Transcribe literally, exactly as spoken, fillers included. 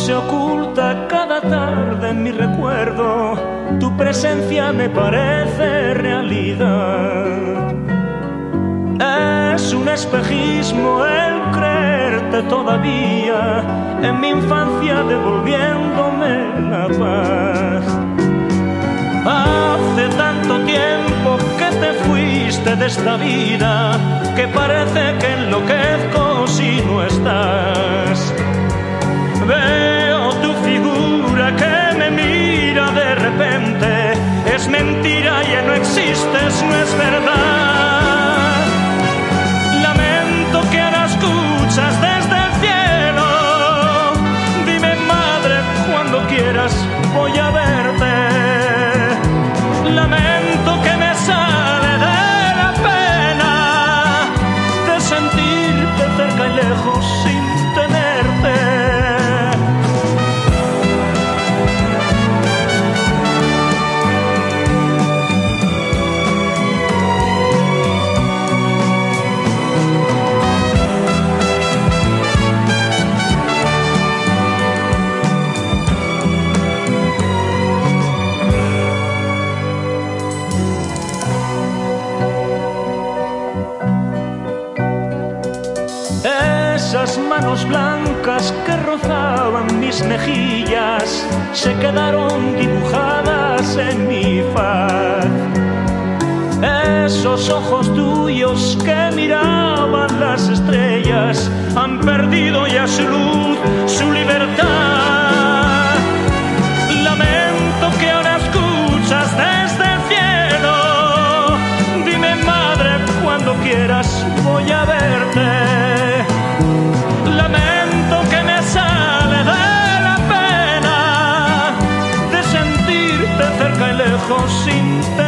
se oculta cada tarde en mi recuerdo, tu presencia me parece realidad. Es un espejismo el creerte todavía en mi infancia, devolviéndome la paz. Hace tanto tiempo que te fuiste de esta vida que parece que enloquezco si no estás. Veo tu figura que me mira de repente, es mentira, ya no existes, no es verdad. Lamento que ahora escuchas desde el cielo, dime madre, cuando quieras voy a verte. Lamento que me sale de la pena de sentirte cerca y lejos sin tenerte. Esas manos blancas que rozaban mis mejillas se quedaron dibujadas en mi faz. Esos ojos tuyos que miraban las estrellas han perdido ya su luz, su libertad. Lamento que ahora escuchas desde el cielo, dime madre, cuando quieras voy a verte. Lamento que me sale de la pena de sentirte cerca y lejos sin te